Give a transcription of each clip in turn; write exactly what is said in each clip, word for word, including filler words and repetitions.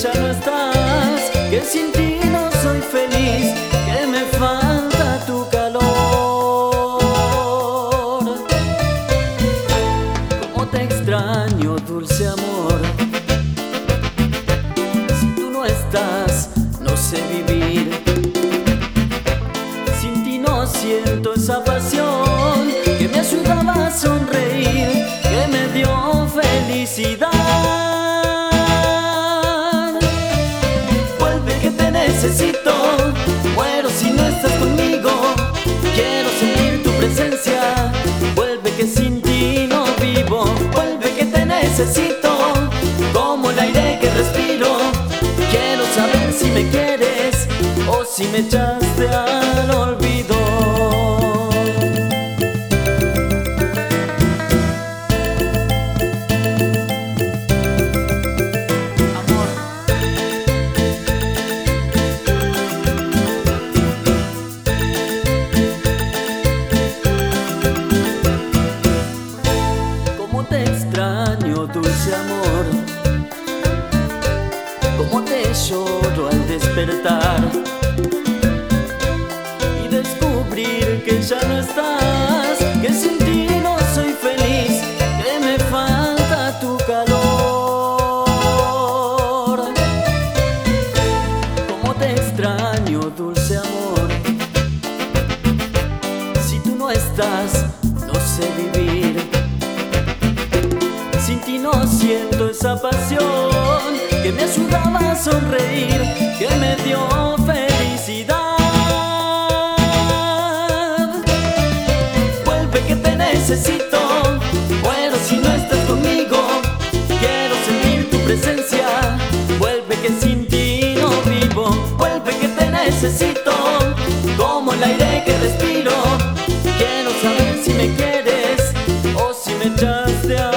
ya no estás, que sin ti no soy feliz, que me falta tu calor. Cómo te extraño, dulce amor. Si tú no estás, no sé vivir. Sin ti no siento esa pasión que me ayudaba a sonreír, que me dio felicidad. Vuelve que te necesito, muero si no estás conmigo. Quiero sentir tu presencia, vuelve que sin ti no vivo. Vuelve que te necesito, como el aire que respiro. Quiero saber si me quieres o si me echaste al olvido. Te extraño, dulce amor, cómo te lloro al despertar y descubrir que ya no estás, que sin ti no soy feliz, que me falta tu calor. Cómo te extraño, dulce amor, si tú no estás, no sé vivir. Sin ti no siento esa pasión que me ayudaba a sonreír, que me dio felicidad. Vuelve que te necesito, muero si no estás conmigo. Quiero sentir tu presencia, vuelve que sin ti no vivo. Vuelve que te necesito, como el aire que respiro. Quiero saber si me quieres o si me echaste a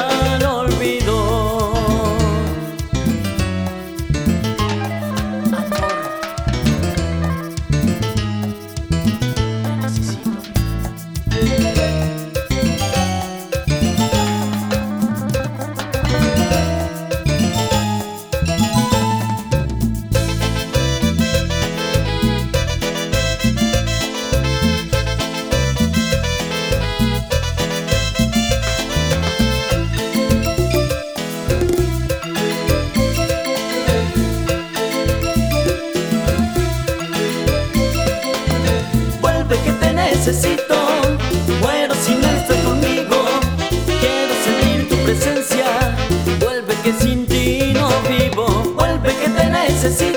necesito, muero si no estás conmigo. Quiero sentir tu presencia, vuelve que sin ti no vivo. Vuelve que te necesito.